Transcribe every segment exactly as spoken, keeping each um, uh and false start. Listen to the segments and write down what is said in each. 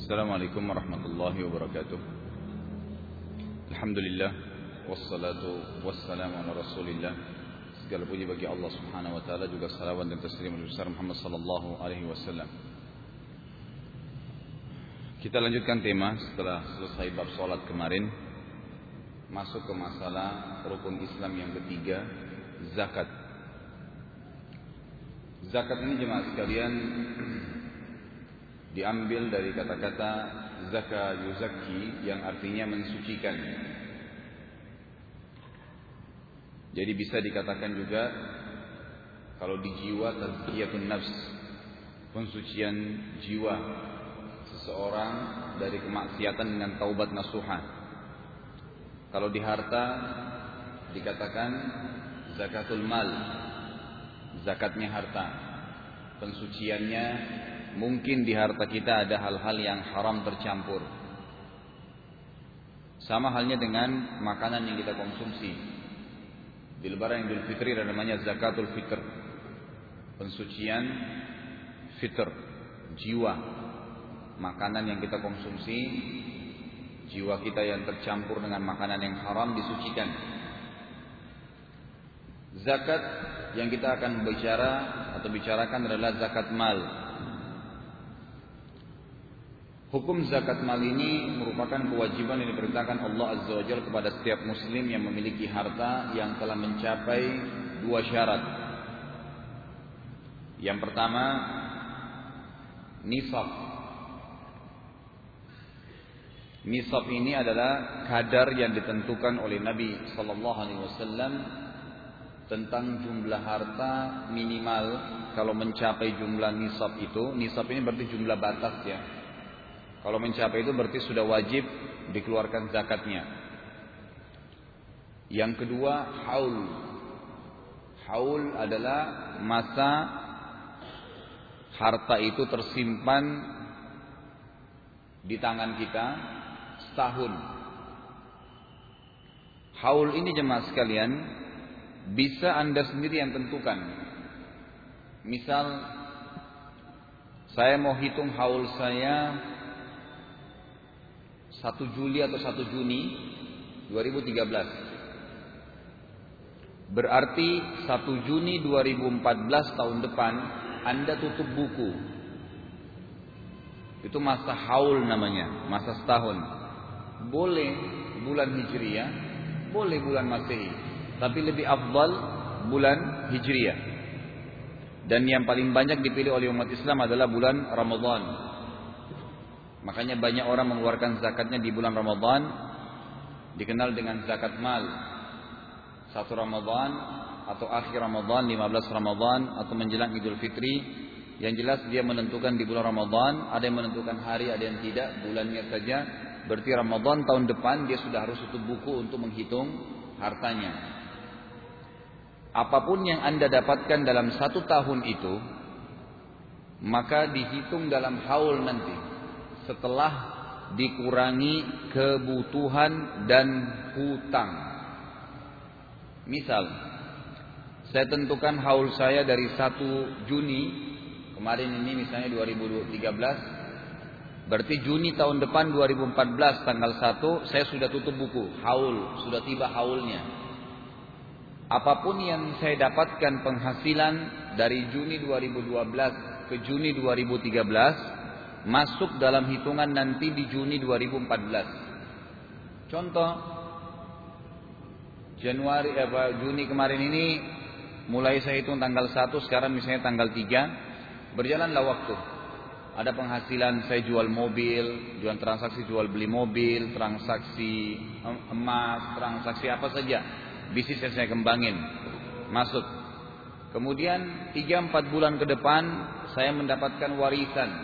Assalamualaikum warahmatullahi wabarakatuh. Alhamdulillah wassalatu wassalamu ala Rasulillah. Segala puji bagi Allah Subhanahu wa taala, juga salawat dan taslim besar Muhammad sallallahu alaihi wasallam. Kita lanjutkan tema setelah selesai bab salat kemarin, masuk ke masalah rukun Islam yang ketiga, zakat. Zakat ini jemaah sekalian diambil dari kata-kata zaka yuzakki yang artinya mensucikan. Jadi bisa dikatakan juga kalau di jiwa tazkiyatun nafs, pensucian jiwa seseorang dari kemaksiatan dengan taubat nasuha. Kalau di harta dikatakan zakatul mal, zakatnya harta, pensuciannya. Mungkin di harta kita ada hal-hal yang haram tercampur. Sama halnya dengan makanan yang kita konsumsi. Di lebaran Idul Fitri ada namanya zakatul fitr, pensucian fitr, jiwa. Makanan yang kita konsumsi, jiwa kita yang tercampur dengan makanan yang haram disucikan. Zakat yang kita akan bicara atau bicarakan adalah zakat mal. Hukum zakat mal ini merupakan kewajiban yang diperintahkan Allah Azza wa Jalla kepada setiap muslim yang memiliki harta yang telah mencapai dua syarat. Yang pertama, nisab. Nisab ini adalah kadar yang ditentukan oleh Nabi sallallahu alaihi wasallam tentang jumlah harta minimal. Kalau mencapai jumlah nisab itu, nisab ini berarti jumlah batas ya. Kalau mencapai itu berarti sudah wajib dikeluarkan zakatnya. Yang kedua, haul. Haul adalah masa harta itu tersimpan di tangan kita setahun. Haul ini jemaah sekalian bisa Anda sendiri yang tentukan. Misal saya mau hitung haul saya satu Juli atau satu Juni dua ribu tiga belas. Berarti satu Juni dua ribu empat belas tahun depan Anda tutup buku. Itu masa haul namanya, masa setahun. Boleh bulan Hijriah, boleh bulan Masehi, tapi lebih afdal bulan Hijriah. Dan yang paling banyak dipilih oleh umat Islam adalah bulan Ramadan. Makanya banyak orang mengeluarkan zakatnya di bulan Ramadan, dikenal dengan zakat mal. Satu Ramadan atau akhir Ramadan, lima belas Ramadan atau menjelang Idul Fitri. Yang jelas dia menentukan di bulan Ramadan, ada yang menentukan hari, ada yang tidak, bulannya saja. Berarti Ramadan tahun depan dia sudah harus tutup buku untuk menghitung hartanya. Apapun yang Anda dapatkan dalam satu tahun itu, maka dihitung dalam haul nanti. Setelah dikurangi kebutuhan dan hutang. Misal, saya tentukan haul saya dari satu Juni, kemarin ini misalnya dua ribu tiga belas, berarti Juni tahun depan dua ribu empat belas tanggal satu saya sudah tutup buku, haul, sudah tiba haulnya. Apapun yang saya dapatkan penghasilan dari Juni dua ribu dua belas ke Juni dua ribu tiga belas, masuk dalam hitungan nanti di Juni dua ribu empat belas. Contoh, Januari apa Juni kemarin ini mulai saya hitung tanggal satu, sekarang misalnya tanggal tiga, berjalanlah waktu. Ada penghasilan saya jual mobil, jual transaksi jual beli mobil, transaksi emas, transaksi apa saja, bisnis yang saya kembangin, masuk. Kemudian tiga empat bulan ke depan saya mendapatkan warisan.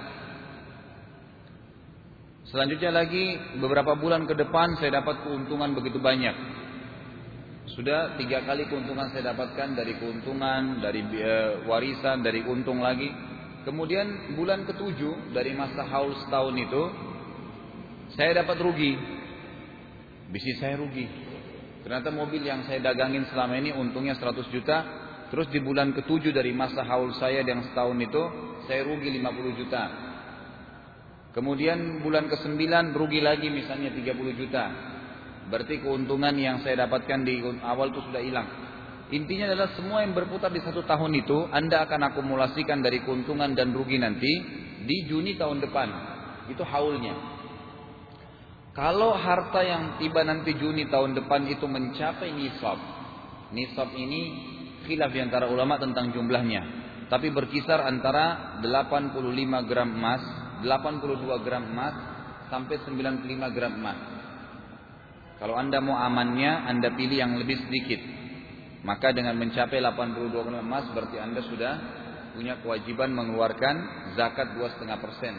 Selanjutnya lagi beberapa bulan ke depan saya dapat keuntungan begitu banyak. Sudah tiga kali keuntungan saya dapatkan, dari keuntungan, dari e, warisan, dari untung lagi. Kemudian bulan ketujuh dari masa haul setahun itu saya dapat rugi. Bisnis saya rugi. Ternyata mobil yang saya dagangin selama ini untungnya seratus juta. Terus di bulan ketujuh dari masa haul saya yang setahun itu saya rugi lima puluh juta. Kemudian bulan kesembilan rugi lagi misalnya tiga puluh juta. Berarti keuntungan yang saya dapatkan di awal itu sudah hilang. Intinya adalah semua yang berputar di satu tahun itu Anda akan akumulasikan dari keuntungan dan rugi nanti di Juni tahun depan. Itu haulnya. Kalau harta yang tiba nanti Juni tahun depan itu mencapai nisab. Nisab ini khilaf di antara ulama tentang jumlahnya. Tapi berkisar antara delapan puluh lima gram emas, delapan puluh dua gram emas sampai sembilan puluh lima gram emas. Kalau Anda mau amannya, Anda pilih yang lebih sedikit. Maka dengan mencapai delapan puluh dua gram emas berarti Anda sudah punya kewajiban mengeluarkan zakat dua koma lima persen.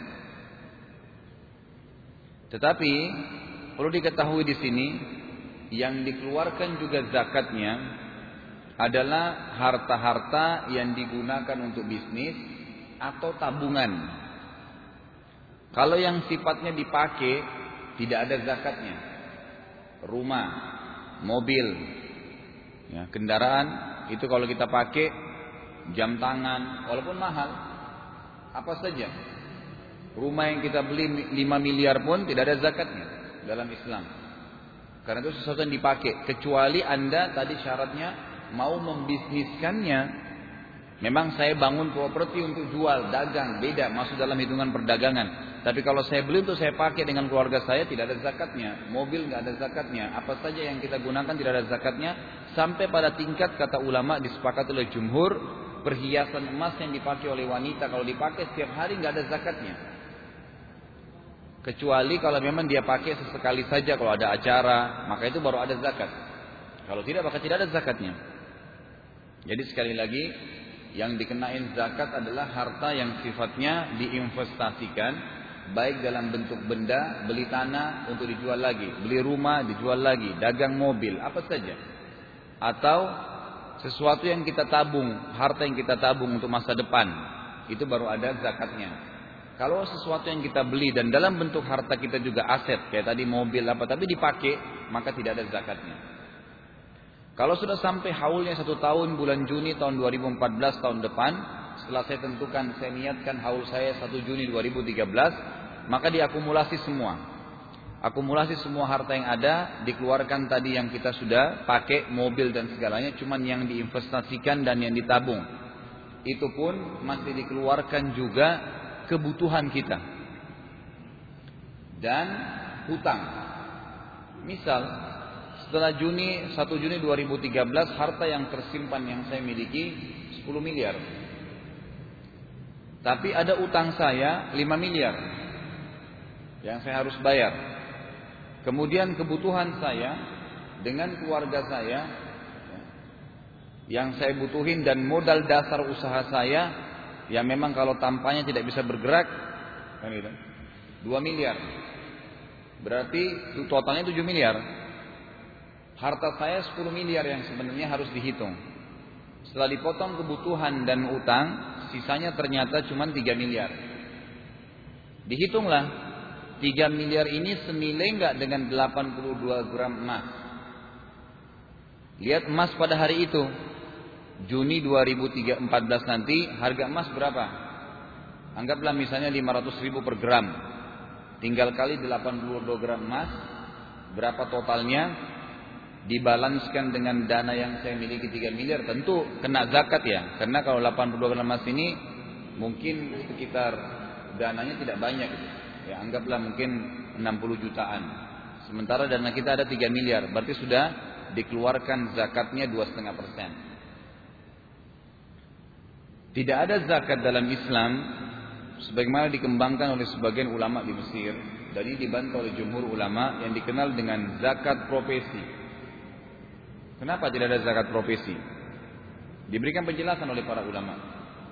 Tetapi perlu diketahui di sini yang dikeluarkan juga zakatnya adalah harta-harta yang digunakan untuk bisnis atau tabungan. Kalau yang sifatnya dipakai tidak ada zakatnya. Rumah, mobil, ya, kendaraan itu kalau kita pakai, jam tangan walaupun mahal apa saja, rumah yang kita beli lima miliar pun tidak ada zakatnya dalam Islam, karena itu sesuatu yang dipakai, kecuali Anda tadi syaratnya mau membisniskannya. Memang saya bangun properti untuk jual, dagang, beda, masuk dalam hitungan perdagangan. Tapi kalau saya beli untuk saya pakai dengan keluarga saya, tidak ada zakatnya. Mobil nggak ada zakatnya. Apa saja yang kita gunakan tidak ada zakatnya. Sampai pada tingkat kata ulama disepakati oleh jumhur, perhiasan emas yang dipakai oleh wanita kalau dipakai setiap hari nggak ada zakatnya. Kecuali kalau memang dia pakai sesekali saja kalau ada acara, maka itu baru ada zakat. Kalau tidak maka tidak ada zakatnya. Jadi sekali lagi, yang dikenain zakat adalah harta yang sifatnya diinvestasikan, baik dalam bentuk benda, beli tanah untuk dijual lagi, beli rumah dijual lagi, dagang mobil, apa saja. Atau sesuatu yang kita tabung, harta yang kita tabung untuk masa depan, itu baru ada zakatnya. Kalau sesuatu yang kita beli dan dalam bentuk harta kita juga aset, kayak tadi mobil apa, tapi dipakai, maka tidak ada zakatnya. Kalau sudah sampai haulnya satu tahun bulan Juni tahun dua ribu empat belas tahun depan, setelah saya tentukan, saya niatkan haul saya satu Juni dua ribu tiga belas, maka diakumulasi semua. Akumulasi semua harta yang ada, dikeluarkan tadi yang kita sudah pakai, mobil dan segalanya, cuman yang diinvestasikan dan yang ditabung. Itu pun masih dikeluarkan juga kebutuhan kita. Dan hutang. Misal, setelah Juni, satu Juni dua ribu tiga belas, harta yang tersimpan yang saya miliki sepuluh miliar. Tapi ada utang saya lima miliar yang saya harus bayar. Kemudian kebutuhan saya dengan keluarga saya yang saya butuhin dan modal dasar usaha saya yang memang kalau tampaknya tidak bisa bergerak, kan gitu, dua miliar. Berarti totalnya tujuh miliar. Harta saya sepuluh miliar yang sebenarnya harus dihitung. Setelah dipotong kebutuhan dan utang, sisanya ternyata cuma tiga miliar. Dihitunglah, tiga miliar ini senilai enggak dengan delapan puluh dua gram emas. Lihat emas pada hari itu, Juni dua ribu empat belas nanti, harga emas berapa? Anggaplah misalnya lima ratus ribu per gram. Tinggal kali delapan puluh dua gram emas, berapa totalnya? Dibalanskan dengan dana yang saya miliki tiga miliar, tentu kena zakat ya. Karena kalau delapan puluh dua gram emas ini mungkin sekitar dananya tidak banyak gitu. Ya, anggaplah mungkin enam puluh jutaan. Sementara dana kita ada tiga miliar, berarti sudah dikeluarkan zakatnya dua koma lima persen. Tidak ada zakat dalam Islam sebagaimana dikembangkan oleh sebagian ulama di Mesir, dan ini dibantah oleh jumhur ulama, yang dikenal dengan zakat profesi. Kenapa tidak ada zakat profesi? Diberikan penjelasan oleh para ulama.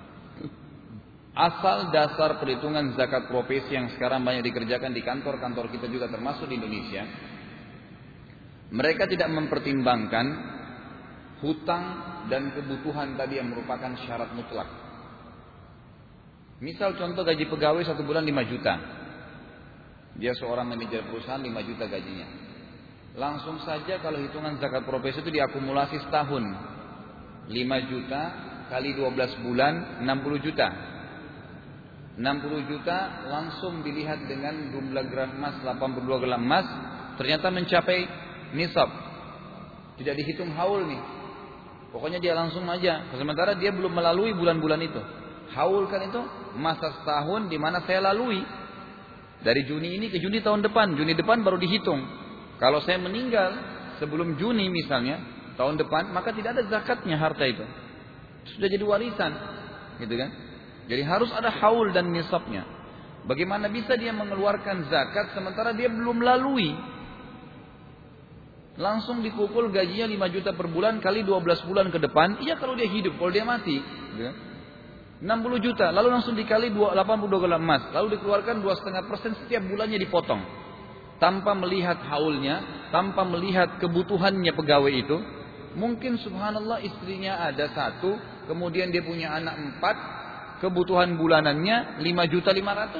Asal dasar perhitungan zakat profesi yang sekarang banyak dikerjakan di kantor-kantor kita juga termasuk di Indonesia, mereka tidak mempertimbangkan hutang dan kebutuhan tadi yang merupakan syarat mutlak. Misal contoh gaji pegawai satu bulan lima juta. Dia seorang manajer perusahaan, lima juta gajinya. Langsung saja kalau hitungan zakat profesi itu diakumulasi setahun, lima juta kali dua belas bulan enam puluh juta. enam puluh juta langsung dilihat dengan jumlah gram emas delapan puluh dua gram emas, ternyata mencapai nisab. Tidak dihitung haul nih. Pokoknya dia langsung aja. Sementara dia belum melalui bulan-bulan itu. Haul kan itu masa setahun di mana saya lalui. Dari Juni ini ke Juni tahun depan. Juni depan baru dihitung. Kalau saya meninggal sebelum Juni misalnya tahun depan, maka tidak ada zakatnya harta itu. Sudah jadi warisan, gitu kan? Jadi harus ada haul dan nisabnya. Bagaimana bisa dia mengeluarkan zakat sementara dia belum lalui? Langsung dipukul gajinya lima juta per bulan kali dua belas bulan ke depan. Iya kalau dia hidup, kalau dia mati. enam puluh juta, lalu langsung dikali delapan puluh dua gram emas. Lalu dikeluarkan dua koma lima persen setiap bulannya dipotong. Tanpa melihat haulnya, tanpa melihat kebutuhannya pegawai itu. Mungkin subhanallah istrinya ada satu, kemudian dia punya anak empat. Kebutuhan bulanannya lima juta lima ratus,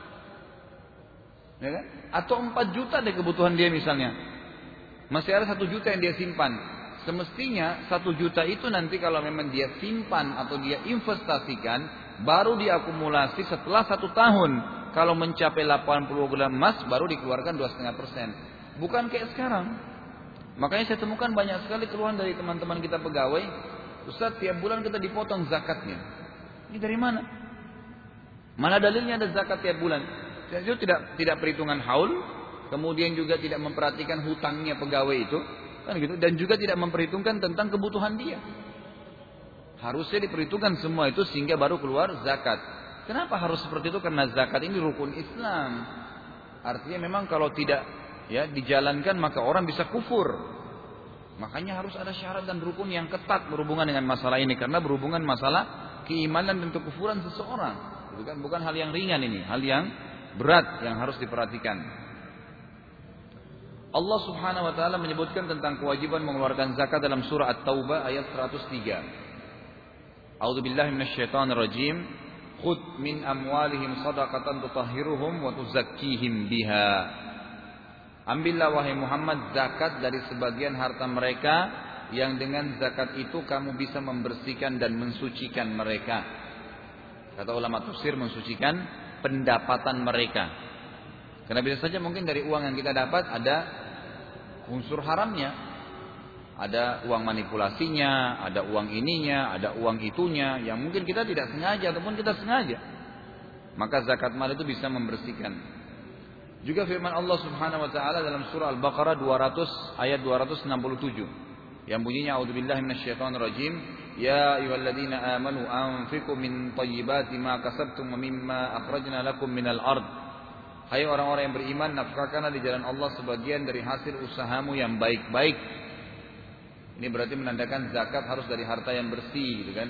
ya kan? Atau empat juta deh kebutuhan dia misalnya. Masih ada satu juta yang dia simpan. Semestinya satu juta itu nanti kalau memang dia simpan atau dia investasikan, baru diakumulasi setelah satu tahun. Kalau mencapai delapan puluh gram emas, baru dikeluarkan dua koma lima persen. Bukan kayak sekarang. Makanya saya temukan banyak sekali keluhan dari teman-teman kita pegawai. Ustaz, tiap bulan kita dipotong zakatnya. Ini dari mana? Mana dalilnya ada zakat tiap bulan? Itu tidak tidak perhitungan haul, kemudian juga tidak memperhatikan hutangnya pegawai itu, kan gitu, dan juga tidak memperhitungkan tentang kebutuhan dia. Harusnya diperhitungkan semua itu sehingga baru keluar zakat. Kenapa harus seperti itu? Karena zakat ini rukun Islam. Artinya memang kalau tidak ya dijalankan maka orang bisa kufur. Makanya harus ada syarat dan rukun yang ketat berhubungan dengan masalah ini, karena berhubungan masalah keimanan dan kekufuran seseorang. Itu kan bukan hal yang ringan ini, hal yang berat yang harus diperhatikan. Allah Subhanahu wa taala menyebutkan tentang kewajiban mengeluarkan zakat dalam surah At-Taubah ayat seratus tiga. A'udzubillahi minasyaitonir rajim. Khudh min amwalihim shadaqatan tutahhiruhum wa tuzakkihim biha. Ambillah wahai Muhammad zakat dari sebagian harta mereka yang dengan zakat itu kamu bisa membersihkan dan mensucikan mereka. Kata ulama tafsir, mensucikan pendapatan mereka. Karena bisa saja mungkin dari uang yang kita dapat ada unsur haramnya. Ada uang manipulasinya, ada uang ininya, ada uang itunya yang mungkin kita tidak sengaja ataupun kita sengaja. Maka zakat mal itu bisa membersihkan. Juga firman Allah Subhanahu wa taala dalam surah Al-Baqarah dua ratus ayat dua ratus enam puluh tujuh yang bunyinya a'udzubillahi minasyaitonir rajim, ya ayyuhalladzina amanu anfiqu min thayyibati ma kasabtum wa mimma akhrajna lakum minal ard. Hai orang-orang yang beriman, nafkahkanlah di jalan Allah sebagian dari hasil usahamu yang baik-baik. Ini berarti menandakan zakat harus dari harta yang bersih, gitu kan?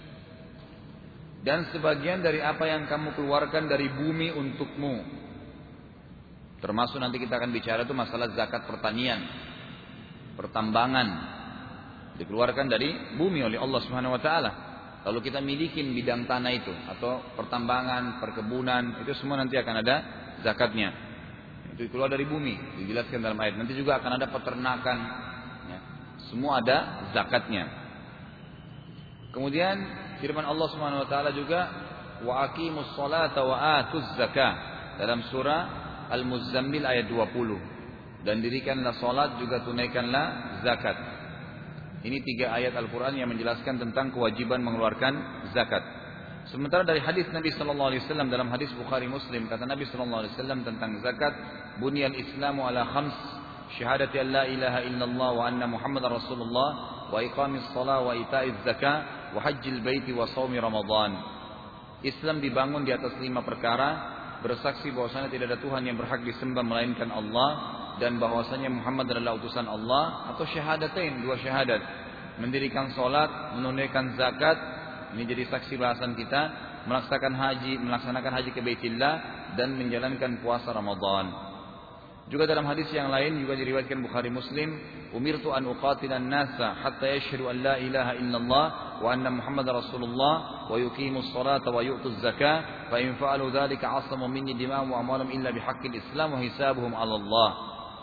Dan sebagian dari apa yang kamu keluarkan dari bumi untukmu. Termasuk nanti kita akan bicara itu masalah zakat pertanian, pertambangan, dikeluarkan dari bumi oleh Allah Subhanahu wa taala. Lalu kita milikin bidang tanah itu atau pertambangan, perkebunan, itu semua nanti akan ada zakatnya. Itu keluar dari bumi, dijelaskan dalam ayat. Nanti juga akan ada peternakan, ya. Semua ada zakatnya. Kemudian firman Allah Subhanahu wa taala juga wa aqimus sholata wa atuz zakah dalam surah Al-Muzammil ayat dua puluh. Dan dirikanlah salat juga tunaikanlah zakat. Ini tiga ayat Al-Quran yang menjelaskan tentang kewajiban mengeluarkan zakat. Sementara dari hadis Nabi sallallahu alaihi wasallam dalam hadis Bukhari Muslim, kata Nabi sallallahu alaihi wasallam tentang zakat, bunyal Islamu ala khams, syahadati an la ilaha illallah wa anna Muhammadar Rasulullah wa iqamis shalah wa ita'iz zakah wa hajjil baiti wa shaumi Ramadan. Islam dibangun di atas lima perkara: bersaksi bahwasanya tidak ada Tuhan yang berhak disembah melainkan Allah, dan bahwasanya Muhammad adalah utusan Allah, atau syahadatain, dua syahadat, mendirikan salat, menunaikan zakat, ini jadi saksi bahasan kita, melaksanakan haji, melaksanakan haji ke Baitillah, dan menjalankan puasa Ramadan. Juga dalam hadis yang lain juga diriwayatkan Bukhari Muslim, umirtu an uqatilan nasa hatta yashhadu an la ilaha illallah wa anna Muhammadar Rasulullah wa yuqimus salata wa yu'tuz zakah fa in fa'alu dzalika 'asamu minni dima'ahum wa amwalahum illa bihaqqil Islam wa hisabuhum 'ala Allah.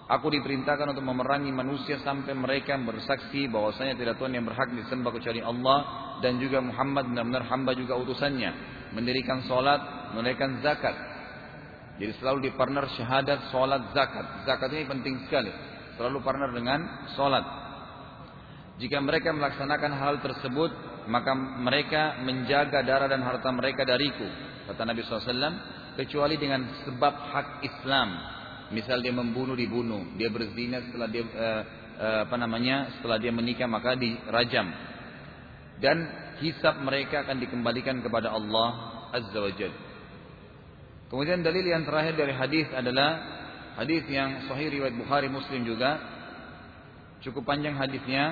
Aku diperintahkan untuk memerangi manusia sampai mereka bersaksi bahwasanya tidak Tuhan yang berhak disembah kecuali Allah dan juga Muhammad benar-benar hamba juga utusannya. Mendirikan salat, menunaikan zakat. Jadi selalu dipartner syahadat, salat, zakat. Zakat ini penting sekali. Selalu partner dengan salat. Jika mereka melaksanakan hal tersebut, maka mereka menjaga darah dan harta mereka dariku. Kata Nabi shallallahu alaihi wasallam, kecuali dengan sebab hak Islam. Misal dia membunuh, dibunuh. Dia berzina setelah dia uh, uh, apa namanya setelah dia menikah maka dirajam. Dan hisab mereka akan dikembalikan kepada Allah Azza wa Jalla. Kemudian dalil yang terakhir dari hadis adalah hadis yang sahih riwayat Bukhari Muslim juga. Cukup panjang hadisnya.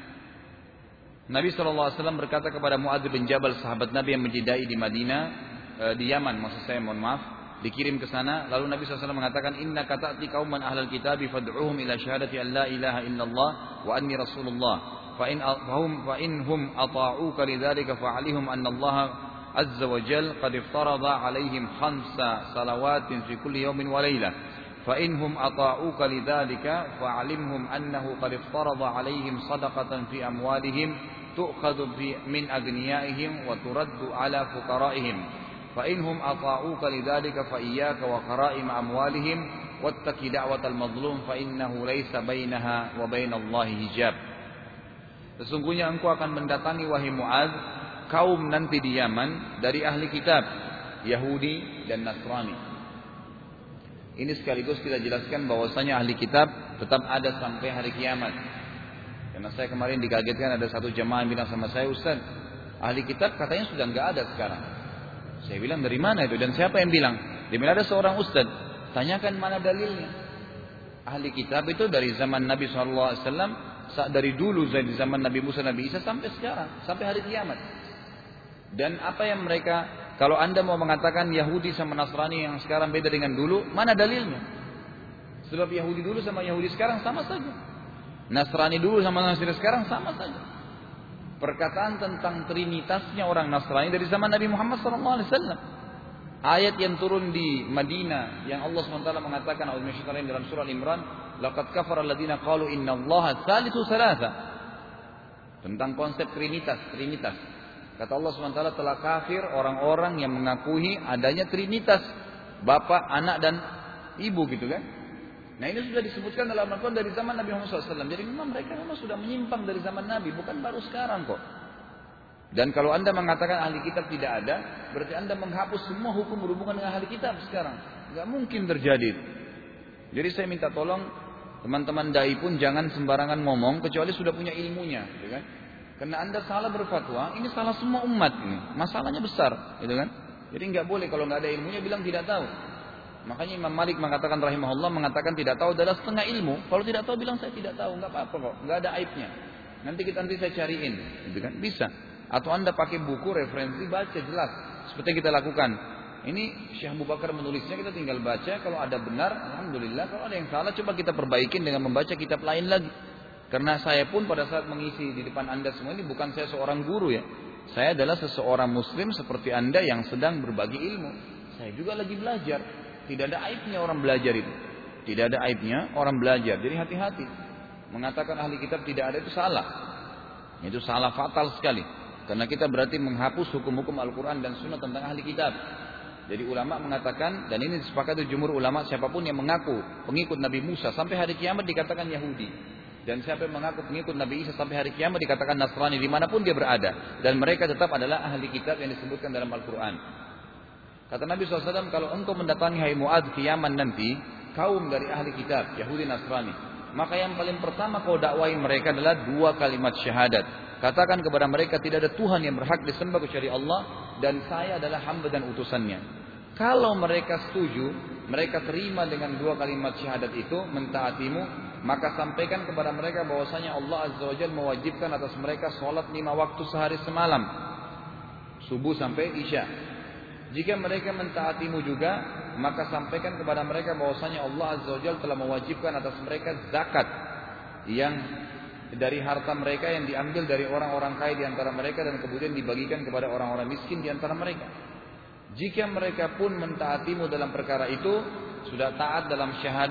Nabi shallallahu alaihi wasallam berkata kepada Muadz bin Jabal, sahabat Nabi yang menjidai di Madinah, uh, di Yaman maksud saya, mohon maaf, dikirim ke sana. Lalu Nabi shallallahu alaihi wasallam mengatakan, Inna kata'ti kauman ahlal kitabi fad'uhum ila syahadati an la ilaha illallah wa anni rasulullah. Fa in fahum fa in hum ata'uka lidzalika fa'alihum anna Allah azza wa jalla qad iftarada 'alaihim khamsa salawatin fi kulli yawmin wa laylah. Fa in hum ata'uka lidzalika fa'alimhum annahu qad iftarada 'alaihim shadaqatan fi amwalihim tu'khadhu min aghniyaihim wa turaddu 'ala fuqara'ihim. Fa in hum ata'uka lidzalika fa iyyaka wa qara'im amwalihim wattaqi da'watal madlum fa innahu laysa bainaha wa bainallahi hijab. Sesungguhnya engkau akan mendatangi wahai Muadz kaum nanti di Yaman dari ahli kitab Yahudi dan Nasrani. Ini sekaligus kita jelaskan bahwasanya ahli kitab tetap ada sampai hari kiamat. Karena saya kemarin dikagetkan ada satu jemaah yang bilang sama saya, Ustaz, ahli kitab katanya sudah enggak ada sekarang. Saya bilang, dari mana itu? Dan siapa yang bilang? Dia bilang, ada seorang ustaz. Tanyakan mana dalilnya. Ahli kitab itu dari zaman Nabi shallallahu alaihi wasallam, dari dulu dari zaman Nabi Musa, Nabi Isa sampai sekarang, sampai hari kiamat. Dan apa yang mereka, kalau anda mau mengatakan Yahudi sama Nasrani yang sekarang beda dengan dulu, mana dalilnya? Sebab Yahudi dulu sama Yahudi sekarang sama saja. Nasrani dulu sama Nasrani sekarang sama saja. Perkataan tentang trinitasnya orang Nasrani dari zaman Nabi Muhammad shallallahu alaihi wasallam. Ayat yang turun di Madinah yang Allah subhanahu wa taala mengatakan dalam surah Al-Imran, laqad kafara alladziina qalu innallaha tsalitsu tsalatsa. Tentang konsep trinitas, trinitas. Kata Allah subhanahu wa taala, telah kafir orang-orang yang mengakui adanya trinitas, Bapa, Anak dan Ibu gitu kan. Nah ini sudah disebutkan dalam Al-Quran dari zaman Nabi Muhammad shallallahu alaihi wasallam. Jadi memang mereka memang sudah menyimpang dari zaman Nabi, bukan baru sekarang kok. Dan kalau anda mengatakan ahli kitab tidak ada, berarti anda menghapus semua hukum berhubungan dengan ahli kitab sekarang. Gak mungkin terjadi. Jadi saya minta tolong teman-teman dai pun jangan sembarangan ngomong kecuali sudah punya ilmunya, gitu kan? Karena anda salah berfatwa, ini salah semua umat ini. Masalahnya besar, gitu kan? Jadi nggak boleh kalau nggak ada ilmunya bilang tidak tahu. Makanya Imam Malik mengatakan rahimahullah, mengatakan tidak tahu adalah setengah ilmu. Kalau tidak tahu bilang saya tidak tahu, nggak apa-apa kok, nggak ada aibnya. Nanti kita nanti saya cariin, gitu kan? Bisa. Atau anda pakai buku referensi baca jelas, seperti yang kita lakukan. Ini Syekh Abu Bakar menulisnya, kita tinggal baca. Kalau ada benar, alhamdulillah. Kalau ada yang salah, coba kita perbaikin dengan membaca kitab lain lagi. Karena saya pun pada saat mengisi di depan anda semua ini bukan saya seorang guru ya. Saya adalah seseorang Muslim seperti anda yang sedang berbagi ilmu. Saya juga lagi belajar. Tidak ada aibnya orang belajar itu. Tidak ada aibnya orang belajar. Jadi hati-hati. Mengatakan ahli kitab tidak ada itu salah. Itu salah fatal sekali. Karena kita berarti menghapus hukum-hukum Al-Quran dan Sunnah tentang ahli kitab. Jadi ulama mengatakan, dan ini disepakati jumhur ulama, siapapun yang mengaku pengikut Nabi Musa sampai hari kiamat dikatakan Yahudi. Dan siapa yang mengaku pengikut Nabi Isa sampai hari kiamat dikatakan Nasrani, dimanapun dia berada. Dan mereka tetap adalah ahli kitab yang disebutkan dalam Al-Quran. Kata Nabi shallallahu alaihi wasallam, kalau engkau mendatangi hai Muadz ke Yaman nanti, kaum dari ahli kitab, Yahudi Nasrani, maka yang paling pertama kau dakwai mereka adalah dua kalimat syahadat. Katakan kepada mereka tidak ada Tuhan yang berhak disembah kecuali Allah, dan saya adalah hamba dan utusannya. Kalau mereka setuju, mereka terima dengan dua kalimat syahadat itu, mentaatimu, maka sampaikan kepada mereka bahwasanya Allah Azza wa Jalla mewajibkan atas mereka sholat lima waktu sehari semalam, subuh sampai isya. Jika mereka mentaatimu juga, maka sampaikan kepada mereka bahwasanya Allah Azza wa Jalla telah mewajibkan atas mereka zakat yang dari harta mereka yang diambil dari orang-orang kaya di antara mereka dan kemudian dibagikan kepada orang-orang miskin di antara mereka. Jika mereka pun mentaatimu dalam perkara itu, sudah taat dalam syahadat,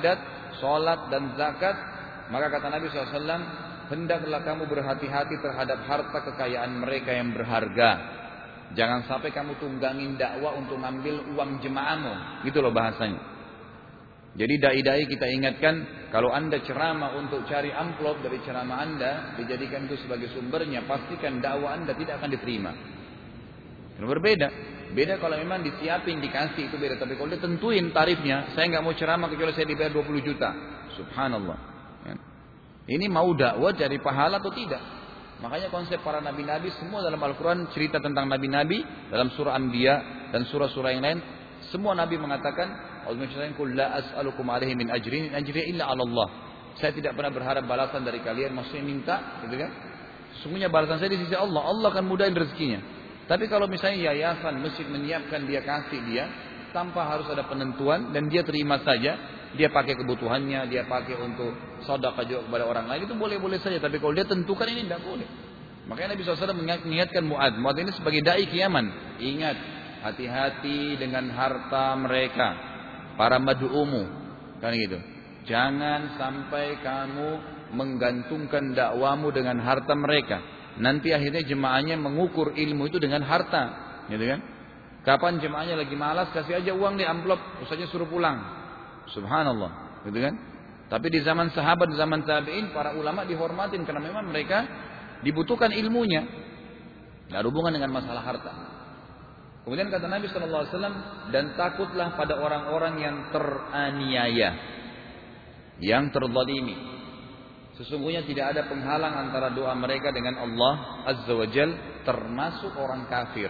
sholat dan zakat, maka kata Nabi shallallahu alaihi wasallam, hendaklah kamu berhati-hati terhadap harta kekayaan mereka yang berharga. Jangan sampai kamu tunggangin dakwah untuk ngambil uang jemaahmu. Gitu loh bahasanya. Jadi dai-dai kita ingatkan, kalau anda ceramah untuk cari amplop dari ceramah anda, dijadikan itu sebagai sumbernya, pastikan dakwah anda tidak akan diterima. Berbeda. Beda kalau memang disiapin, dikasih, itu beda. Tapi kalau dia tentuin tarifnya, saya nggak mau ceramah kecuali saya dibayar dua puluh juta. Subhanallah. Ya. Ini mau dakwah cari pahala atau tidak? Makanya konsep para nabi-nabi semua dalam Al-Quran cerita tentang nabi-nabi, dalam surah Anbiya dan surah-surah yang lain, semua nabi mengatakan, la as'alukum alaihi min ajrin, in ajriya illa 'ala Allah. Saya tidak pernah berharap balasan dari kalian, maksudnya minta, gitu kan? Sesungguhnya balasan saya di sisi Allah. Allah akan mudahin rezekinya. Tapi kalau misalnya yayasan, masjid menyiapkan, dia kasih dia, tanpa harus ada penentuan, dan dia terima saja, dia pakai kebutuhannya, dia pakai untuk sedekah juga kepada orang lain, itu boleh-boleh saja. Tapi kalau dia tentukan, ini tidak boleh. Makanya Nabi shallallahu alaihi wasallam mengingatkan Mu'adz. Mu'adz ini sebagai dai ke Yaman. Ingat, hati-hati dengan harta mereka, para mad'umu, kan gitu. Jangan sampai kamu menggantungkan dakwamu dengan harta mereka. Nanti akhirnya jemaahnya mengukur ilmu itu dengan harta, gitu kan? Kapan jemaahnya lagi malas, kasih aja uang di amplop, ustaznya suruh pulang. Subhanallah, gitu kan? Tapi di zaman sahabat, di zaman tabi'in, para ulama dihormatin karena memang mereka dibutuhkan ilmunya. Tidak ada hubungan dengan masalah harta. Kemudian kata Nabi shallallahu alaihi wasallam, dan takutlah pada orang-orang yang teraniaya, yang terzalimi. Sesungguhnya tidak ada penghalang antara doa mereka dengan Allah Azza wa Jal, termasuk orang kafir.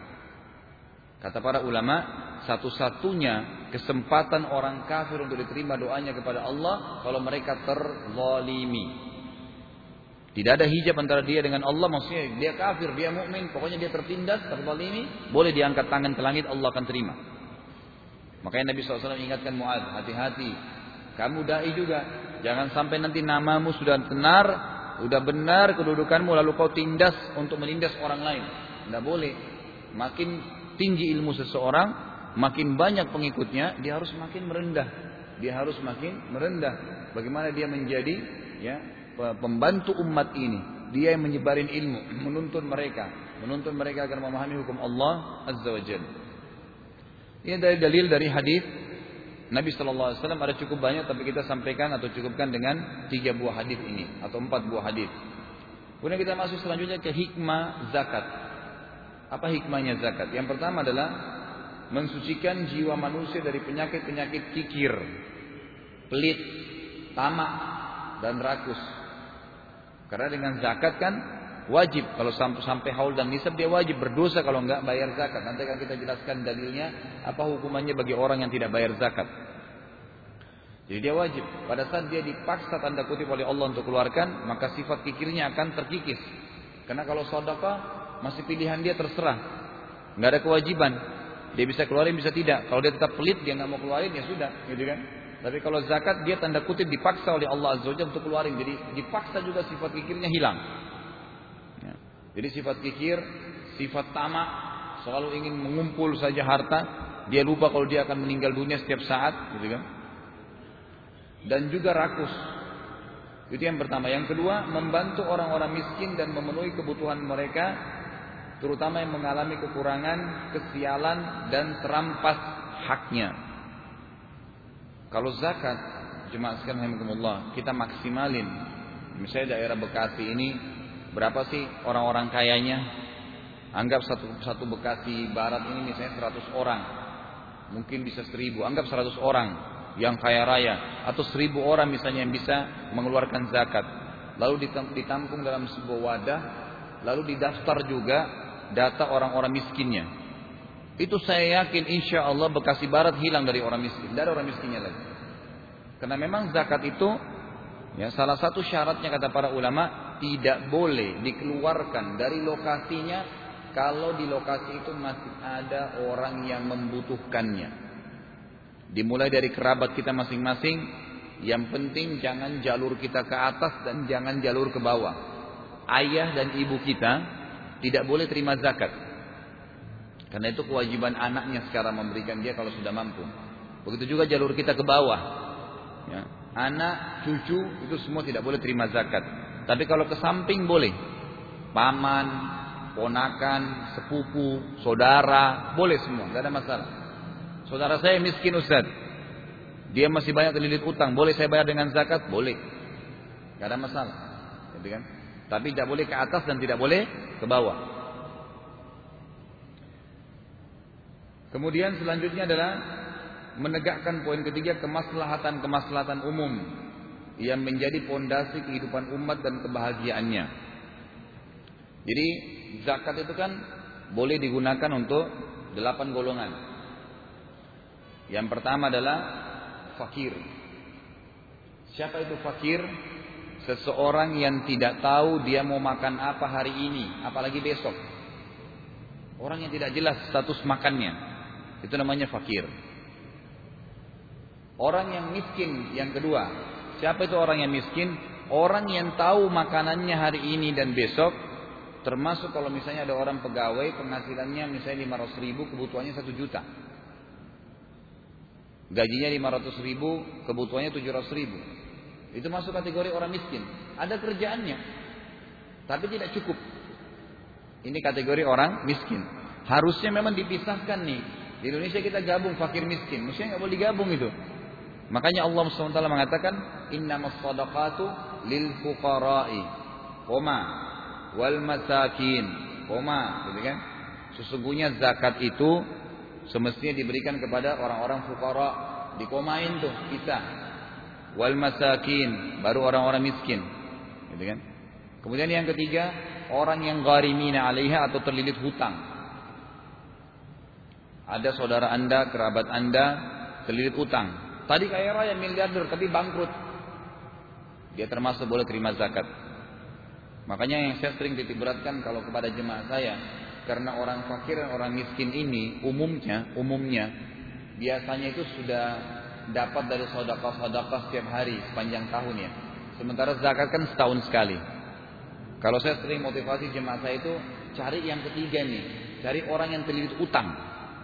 Kata para ulama, satu-satunya kesempatan orang kafir untuk diterima doanya kepada Allah kalau mereka terzalimi. Tidak ada hijab antara dia dengan Allah, maksudnya dia kafir, dia mukmin, pokoknya dia tertindas, terzalimi, boleh diangkat tangan ke langit, Allah akan terima. Makanya Nabi shallallahu alaihi wasallam ingatkan Mu'adz, hati-hati, kamu dai juga. Jangan sampai nanti namamu sudah benar, sudah benar kedudukanmu, lalu kau tindas untuk menindas orang lain. Tidak boleh. Makin tinggi ilmu seseorang, makin banyak pengikutnya, dia harus makin merendah. Dia harus makin merendah. Bagaimana dia menjadi ya pembantu umat ini. Dia yang menyebarin ilmu, menuntun mereka, menuntun mereka agar memahami hukum Allah Azza wa Jalla. Ini dari dalil dari hadis Nabi shallallahu alaihi wasallam, ada cukup banyak, tapi kita sampaikan atau cukupkan dengan tiga buah hadis ini atau empat buah hadis. Kemudian kita masuk selanjutnya ke hikmah zakat. Apa hikmahnya zakat? Yang pertama adalah mensucikan jiwa manusia dari penyakit-penyakit kikir, pelit, tamak, dan rakus. Karena dengan zakat kan wajib, kalau sampai haul dan nisab dia wajib, berdosa kalau enggak bayar zakat. Nanti akan kita jelaskan dalilnya apa hukumannya bagi orang yang tidak bayar zakat. Jadi dia wajib. Pada saat dia dipaksa tanda kutip oleh Allah untuk keluarkan, maka sifat kikirnya akan terkikis. Karena kalau sedekah masih pilihan dia, terserah, nggak ada kewajiban. Dia bisa keluarin, bisa tidak. Kalau dia tetap pelit, dia nggak mau keluarin, ya sudah, gitu kan? Tapi kalau zakat dia tanda kutip dipaksa oleh Allah Azza wa Jalla untuk keluarin. Jadi dipaksa juga sifat kikirnya hilang. Jadi sifat kikir, sifat tamak, selalu ingin mengumpul saja harta, dia lupa kalau dia akan meninggal dunia setiap saat, gitu kan? Dan juga rakus. Itu yang pertama. Yang kedua, membantu orang-orang miskin dan memenuhi kebutuhan mereka, terutama yang mengalami kekurangan, kesialan, dan terampas haknya. Kalau zakat, jemaah sekalian rahimakumullah, kita maksimalin. Misalnya daerah Bekasi ini, berapa sih orang-orang kayanya? Anggap satu, satu Bekasi Barat ini misalnya seratus orang. Mungkin bisa seribu. Anggap seratus orang yang kaya raya. Atau seribu orang misalnya yang bisa mengeluarkan zakat. Lalu ditampung dalam sebuah wadah. Lalu didaftar juga data orang-orang miskinnya. Itu saya yakin insya Allah Bekasi Barat hilang dari orang miskin. Tidak ada orang miskinnya lagi. Karena memang zakat itu, ya, salah satu syaratnya kata para ulama, tidak boleh dikeluarkan dari lokasinya kalau di lokasi itu masih ada orang yang membutuhkannya. Dimulai dari kerabat kita masing-masing. Yang penting jangan jalur kita ke atas dan jangan jalur ke bawah. Ayah dan ibu kita tidak boleh terima zakat, karena itu kewajiban anaknya sekarang memberikan dia kalau sudah mampu. Begitu juga jalur kita ke bawah, ya. anak, cucu, itu semua tidak boleh terima zakat. Tapi kalau ke samping boleh. Paman, ponakan, sepupu, saudara, boleh semua, tidak ada masalah. Saudara saya miskin Ustaz, dia masih banyak terlilit utang, boleh saya bayar dengan zakat? Boleh, tidak ada masalah, gitu kan? Tapi tidak boleh ke atas dan tidak boleh ke bawah. Kemudian selanjutnya adalah menegakkan poin ketiga, kemaslahatan-kemaslahatan umum yang menjadi pondasi kehidupan umat dan kebahagiaannya. Jadi zakat itu kan boleh digunakan untuk delapan golongan. Yang pertama adalah fakir. Siapa itu fakir? Seseorang yang tidak tahu dia mau makan apa hari ini, apalagi besok. Orang yang tidak jelas status makannya, itu namanya fakir. Orang yang miskin yang kedua. Siapa itu orang yang miskin? Orang yang tahu makanannya hari ini dan besok. Termasuk kalau misalnya ada orang pegawai penghasilannya misalnya lima ratus ribu, kebutuhannya satu juta. Gajinya lima ratus ribu, kebutuhannya tujuh ratus ribu. Itu masuk kategori orang miskin. Ada kerjaannya, tapi tidak cukup. Ini kategori orang miskin. Harusnya memang dipisahkan nih. Di Indonesia kita gabung fakir miskin. Mestinya nggak boleh digabung itu. Makanya Allah subhanahu wa taala mengatakan, innamas shadaqatu lil fuqara'i, koma, wal masakin, koma, gitu kan? Sesungguhnya zakat itu semestinya diberikan kepada orang-orang fuqara, dikomain tuh kita. Wal masakin, baru orang-orang miskin, gitu kan? Kemudian yang ketiga, orang yang gharimina 'alaiha atau terlilit hutang. Ada saudara Anda, kerabat Anda terlilit utang. Tadi kaya raya miliarder tapi bangkrut. Dia termasuk boleh terima zakat. Makanya yang saya sering titik beratkan kalau kepada jemaah saya, karena orang fakir dan orang miskin ini umumnya umumnya biasanya itu sudah dapat dari sedekah-sedekah setiap hari sepanjang tahun ya. Sementara zakat kan setahun sekali. Kalau saya sering motivasi jemaah saya itu cari yang ketiga nih, cari orang yang terlilit utang.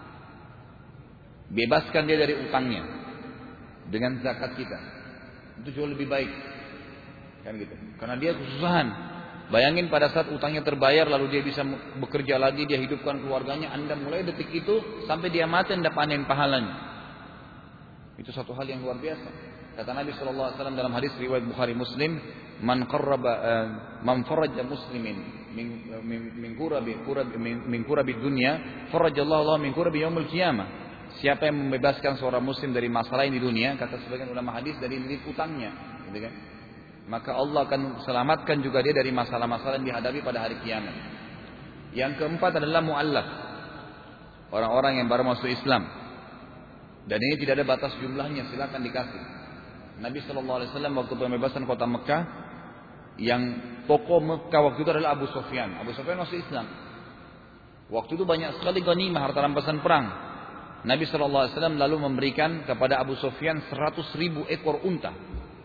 Bebaskan dia dari utangnya dengan zakat kita, itu jauh lebih baik, kan gitu. Karena dia kesusahan. Bayangin pada saat utangnya terbayar, lalu dia bisa bekerja lagi, dia hidupkan keluarganya. Anda mulai detik itu sampai dia mati Anda panen pahalanya. Itu satu hal yang luar biasa. Kata Nabi Shallallahu Alaihi Wasallam dalam hadis riwayat Bukhari Muslim, man qarraba uh, man faraja muslimin min min min kurabi kurabi min kurabi dunya, farajallahu lahu min kurabi yaumil qiyamah. Siapa yang membebaskan seorang muslim dari masalah ini di dunia, kata sebagian ulama hadis, dari lilit utangnya, gitu kan? Maka Allah akan selamatkan juga dia dari masalah-masalah yang dihadapi pada hari kiamat. Yang keempat adalah mu'allaf, orang-orang yang baru masuk Islam. Dan ini tidak ada batas jumlahnya, silakan dikasih. Nabi Shallallahu Alaihi Wasallam waktu pembebasan kota Mekah, yang tokoh Mekah waktu itu adalah Abu Sufyan. Abu Sufyan masuk Islam. Waktu itu banyak sekali ghanimah, harta rampasan perang. Nabi shallallahu alaihi wasallam lalu memberikan kepada Abu Sufyan seratus ribu ekor unta.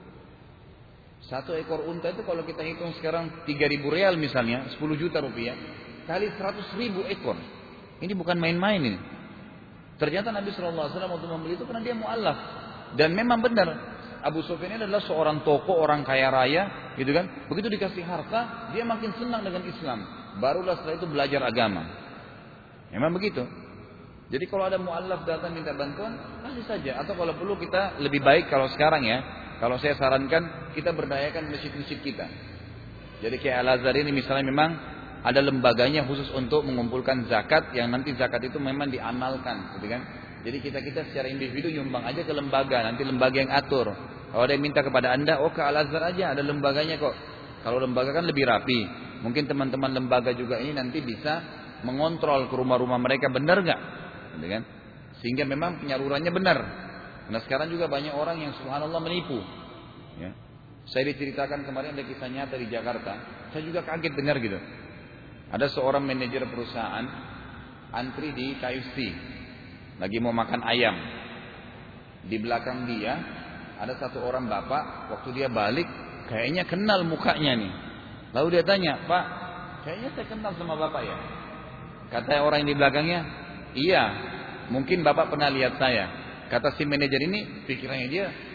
Satu ekor unta itu kalau kita hitung sekarang tiga ribu real misalnya, sepuluh juta rupiah, kali seratus ribu ekor. Ini bukan main-main ini. Ternyata Nabi shallallahu alaihi wasallam waktu membeli itu karena dia mu'allaf. Dan memang benar, Abu Sufyan ini adalah seorang tokoh, orang kaya raya, gitu kan? Begitu dikasih harta, dia makin senang dengan Islam. Barulah setelah itu belajar agama. Memang begitu. Jadi kalau ada mu'allaf datang minta bantuan, kasih saja. Atau kalau perlu kita lebih baik kalau sekarang ya, kalau saya sarankan kita berdayakan masjid-masjid kita. Jadi kayak Al-Azhar ini misalnya memang ada lembaganya khusus untuk mengumpulkan zakat, yang nanti zakat itu memang diamalkan, gitu kan? Jadi kita-kita secara individu nyumbang aja ke lembaga, nanti lembaga yang atur. Kalau ada yang minta kepada Anda, oh ke Al-Azhar aja, ada lembaganya kok. Kalau lembaga kan lebih rapi. Mungkin teman-teman lembaga juga ini nanti bisa mengontrol ke rumah-rumah mereka, benar nggak? Kan? Sehingga memang penyalurannya benar. Nah sekarang juga banyak orang yang subhanallah menipu. Ya. Saya diceritakan kemarin ada kisah nyata di Jakarta. Saya juga kaget dengar gitu. Ada seorang manajer perusahaan antri di K F C, lagi mau makan ayam. Di belakang dia ada satu orang bapak. Waktu dia balik, kayaknya kenal mukanya nih. Lalu dia tanya, Pak, kayaknya saya kenal sama bapak ya. Kata orang yang di belakangnya, iya, mungkin bapak pernah lihat saya. Kata si manajer ini, pikirannya dia,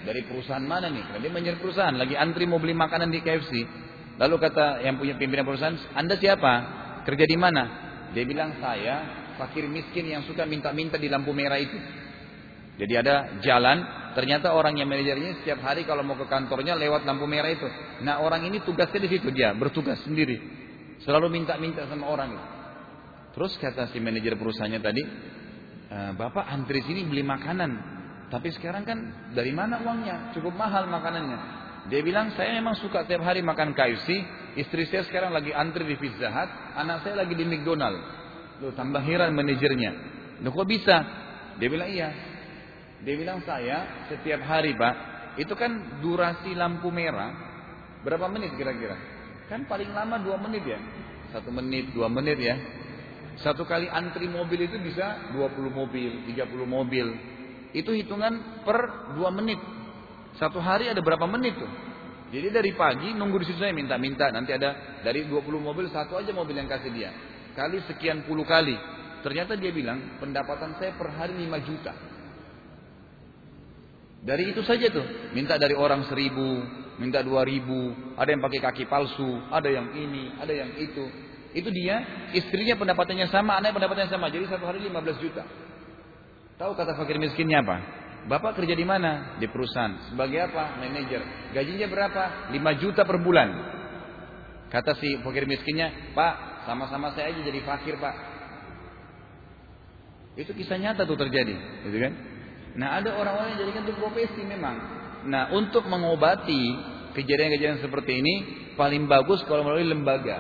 dari perusahaan mana nih? Karena dia manajer perusahaan, lagi antri mau beli makanan di K F C. Lalu kata yang punya pimpinan perusahaan, Anda siapa? Kerja di mana? Dia bilang, saya fakir miskin yang suka minta-minta di lampu merah itu. Jadi ada jalan, ternyata orang yang manajernya setiap hari kalau mau ke kantornya lewat lampu merah itu. Nah orang ini tugasnya di situ, dia bertugas sendiri, selalu minta-minta sama orang itu. Terus kata si manajer perusahaannya tadi, e, Bapak antri sini beli makanan, tapi sekarang kan dari mana uangnya? Cukup mahal makanannya. Dia bilang, saya memang suka tiap hari makan K F C, istri saya sekarang lagi antri di Pizza Hut, anak saya lagi di McDonald. Loh, tambah heran manajernya. Loh kok bisa? Dia bilang iya. Dia bilang, saya setiap hari Pak, itu kan durasi lampu merah berapa menit kira-kira? Kan paling lama dua menit ya, satu menit, dua menit ya. Satu kali antri mobil itu bisa dua puluh mobil, tiga puluh mobil. Itu hitungan per dua menit. Satu hari ada berapa menit tuh? Jadi dari pagi nunggu di situ saya minta-minta, nanti ada dari dua puluh mobil satu aja mobil yang kasih dia. Kali sekian puluh kali. Ternyata dia bilang pendapatan saya per hari lima juta. Dari itu saja tuh, minta dari orang seribu, minta dua ribu, ada yang pakai kaki palsu, ada yang ini, ada yang itu. Itu dia, istrinya pendapatannya sama, anaknya pendapatannya sama, jadi satu hari lima belas juta. Tahu kata fakir miskinnya apa? Bapak kerja di mana? Di perusahaan. Sebagai apa? Manajer. Gajinya berapa? lima juta per bulan. Kata si fakir miskinnya, Pak, sama-sama saya aja jadi fakir Pak. Itu kisah nyata tuh terjadi, gitu kan? Nah ada orang-orang yang jadikan itu profesi memang. Nah untuk mengobati kejadian-kejadian seperti ini paling bagus kalau melalui lembaga.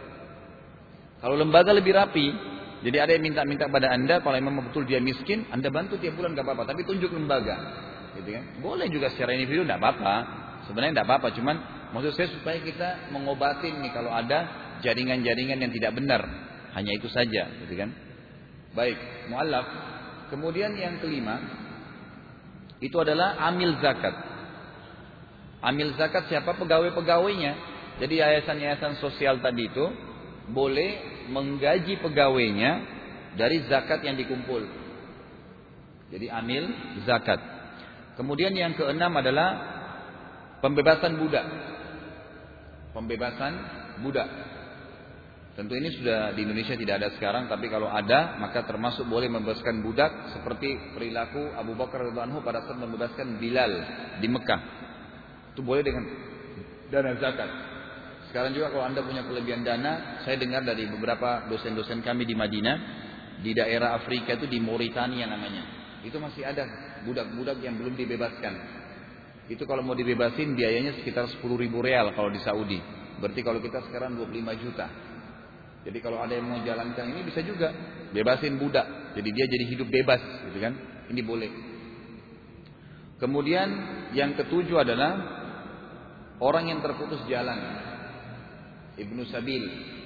Kalau lembaga lebih rapi. Jadi ada yang minta-minta pada anda, kalau memang betul dia miskin, anda bantu tiap bulan gak apa-apa, tapi tunjuk lembaga, gitu kan? Boleh juga secara individu, gak apa-apa. Sebenarnya gak apa-apa, cuman maksud saya supaya kita mengobatin nih kalau ada jaringan-jaringan yang tidak benar. Hanya itu saja, gitu kan? Baik, mu'allaf. Kemudian yang kelima itu adalah amil zakat. Amil zakat siapa? Pegawai-pegawainya. Jadi yayasan-yayasan sosial tadi itu boleh menggaji pegawainya dari zakat yang dikumpul. Jadi amil zakat. Kemudian yang keenam adalah pembebasan budak. Pembebasan budak. Tentu ini sudah di Indonesia tidak ada sekarang, tapi kalau ada maka termasuk boleh membebaskan budak seperti perilaku Abu Bakar radhiyallahu anhu pada saat membebaskan Bilal di Mekah. Itu boleh dengan dana zakat. Sekarang juga kalau anda punya kelebihan dana, saya dengar dari beberapa dosen-dosen kami di Madinah, di daerah Afrika itu di Mauritania namanya, itu masih ada budak-budak yang belum dibebaskan. Itu kalau mau dibebasin biayanya sekitar sepuluh ribu real kalau di Saudi. Berarti kalau kita sekarang dua puluh lima juta. Jadi kalau ada yang mau jalankan ini bisa juga bebasin budak. Jadi dia jadi hidup bebas, gitu kan? Ini boleh. Kemudian yang ketujuh adalah orang yang terputus jalan, Ibnu Sabil.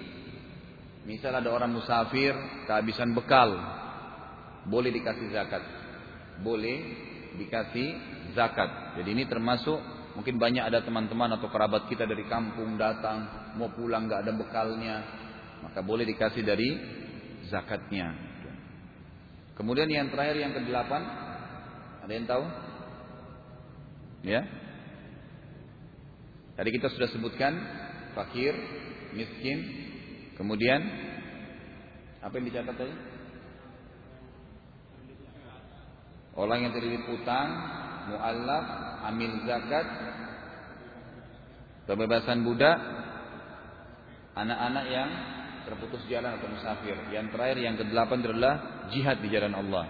Misal ada orang musafir kehabisan bekal, boleh dikasih zakat. Boleh dikasih zakat. Jadi ini termasuk mungkin banyak ada teman-teman atau kerabat kita dari kampung datang mau pulang nggak ada bekalnya, maka boleh dikasih dari zakatnya. Kemudian yang terakhir yang kedelapan, ada yang tahu? Ya. Tadi kita sudah sebutkan fakir, miskin, kemudian apa yang dicatat tadi? Orang yang terlilit utang, mu'allaf, amil zakat, pembebasan budak, anak-anak yang terputus jalan atau musafir. Yang terakhir yang kedelapan adalah jihad di jalan Allah.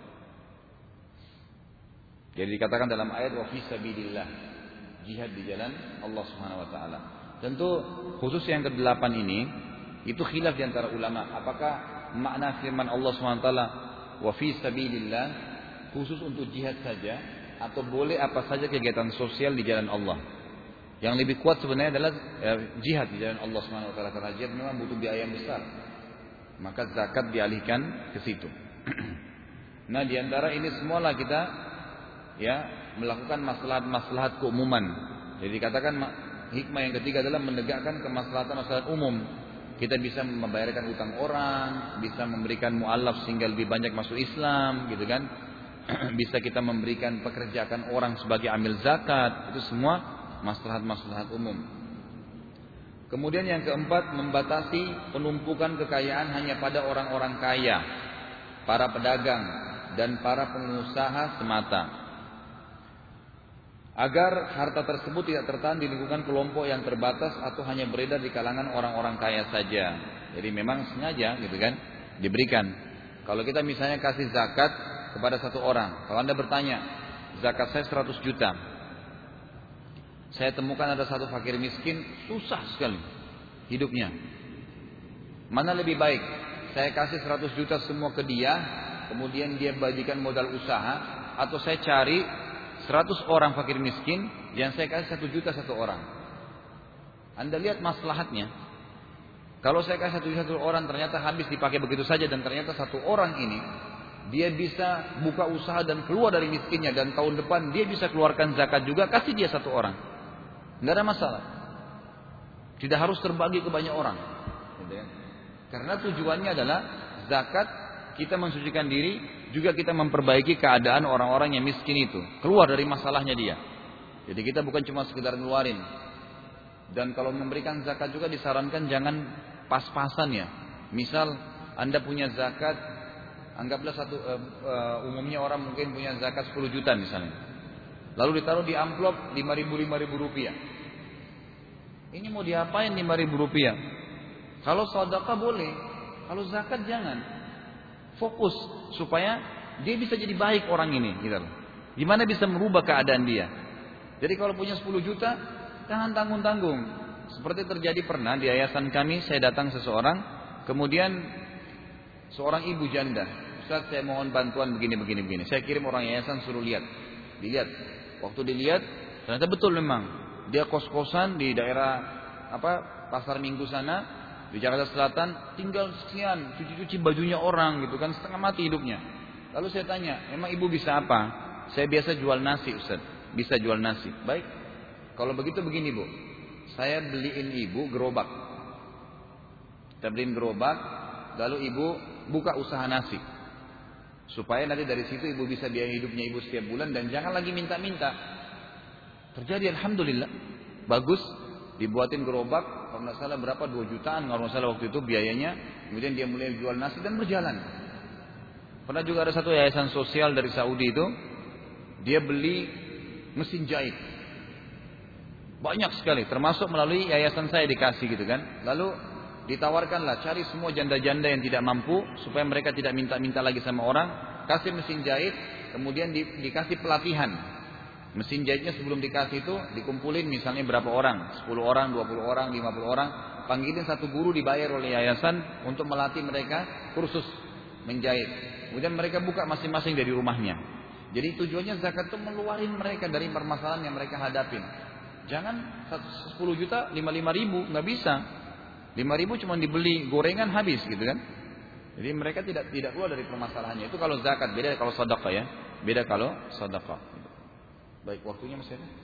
Jadi dikatakan dalam ayat wa fi sabilillah, jihad di jalan Allah Subhanahu wa taala. Tentu khusus yang kedelapan ini itu khilaf di antara ulama, apakah makna firman Allah Subhanahu wa taala wa fi sabilillah khusus untuk jihad saja atau boleh apa saja kegiatan sosial di jalan Allah. Yang lebih kuat sebenarnya adalah eh, jihad di jalan Allah Subhanahu wa taala, karena jihad memang butuh biaya yang besar. Maka zakat dialihkan ke situ. Nah, di antara ini semualah kita ya melakukan maslahat-maslahat keumuman. Jadi dikatakan hikmah yang ketiga adalah menegakkan kemaslahatan-maslahat umum. Kita bisa membayarkan utang orang, bisa memberikan mu'allaf sehingga lebih banyak masuk Islam, gitu kan? bisa kita memberikan pekerjaan orang sebagai amil zakat, itu semua maslahat-maslahat umum. Kemudian yang keempat, membatasi penumpukan kekayaan hanya pada orang-orang kaya, para pedagang dan para pengusaha semata. Agar harta tersebut tidak tertahan di lingkungan kelompok yang terbatas atau hanya beredar di kalangan orang-orang kaya saja. Jadi memang sengaja gitu kan diberikan. Kalau kita misalnya kasih zakat kepada satu orang, kalau Anda bertanya, zakat saya seratus juta. Saya temukan ada satu fakir miskin, susah sekali hidupnya. Mana lebih baik? Saya kasih seratus juta semua ke dia, kemudian dia bagikan modal usaha, atau saya cari seratus orang fakir miskin yang saya kasih satu juta satu orang. Anda lihat maslahatnya. Kalau saya kasih satu juta satu orang ternyata habis dipakai begitu saja, dan ternyata satu orang ini dia bisa buka usaha dan keluar dari miskinnya, dan tahun depan dia bisa keluarkan zakat juga, kasih dia satu orang. Nggak ada masalah. Tidak harus terbagi ke banyak orang. Karena tujuannya adalah zakat, kita mensucikan diri, juga kita memperbaiki keadaan orang-orang yang miskin itu, keluar dari masalahnya dia. Jadi kita bukan cuma sekedar ngeluarin. Dan kalau memberikan zakat juga disarankan jangan pas-pasan ya. Misal Anda punya zakat, anggaplah satu uh, uh, umumnya orang mungkin punya zakat sepuluh juta misalnya. Lalu ditaruh di amplop lima ribu lima ribu rupiah. Ini mau diapain lima ribu rupiah? Kalau sedekah boleh, kalau zakat jangan. Fokus supaya dia bisa jadi baik orang ini, gitu loh. Gimana bisa merubah keadaan dia? Jadi kalau punya sepuluh juta, jangan tanggung-tanggung. Seperti terjadi pernah di yayasan kami, saya datang seseorang, kemudian seorang ibu janda, Ustaz saya mohon bantuan begini begini begini. Saya kirim orang yayasan suruh lihat, dilihat. Waktu dilihat, ternyata betul memang dia kos-kosan di daerah apa Pasar Minggu sana. Di Jakarta Selatan, tinggal sekian, cuci-cuci bajunya orang gitu kan, setengah mati hidupnya. Lalu saya tanya, emang ibu bisa apa? Saya biasa jual nasi Ustaz. Bisa jual nasi. Baik, kalau begitu begini Bu, saya beliin ibu gerobak. Kita beliin gerobak, lalu ibu buka usaha nasi. Supaya nanti dari situ ibu bisa biaya hidupnya ibu setiap bulan, dan jangan lagi minta-minta. Terjadi Alhamdulillah, bagus. Dibuatin gerobak, kalau nggak salah berapa, dua jutaan kalau nggak salah waktu itu biayanya. Kemudian dia mulai jual nasi dan berjalan. Pernah juga ada satu yayasan sosial dari Saudi itu, dia beli mesin jahit banyak sekali, termasuk melalui yayasan saya dikasih gitu kan. Lalu ditawarkanlah, cari semua janda-janda yang tidak mampu supaya mereka tidak minta-minta lagi sama orang, kasih mesin jahit, kemudian di, dikasih pelatihan. Mesin jahitnya sebelum dikasih itu dikumpulin misalnya berapa orang, sepuluh orang, dua puluh orang, lima puluh orang, panggilin satu guru dibayar oleh yayasan untuk melatih mereka kursus menjahit. Kemudian mereka buka masing-masing dari rumahnya. Jadi tujuannya zakat itu meluarin mereka dari permasalahan yang mereka hadapin. Jangan sepuluh juta, lima puluh lima ribu, nggak bisa. lima ribu cuma dibeli gorengan habis gitu kan. Jadi mereka tidak tidak keluar dari permasalahannya. Itu kalau zakat, beda kalau sedekah ya. Beda kalau sedekah. Baik, waktunya masih ada.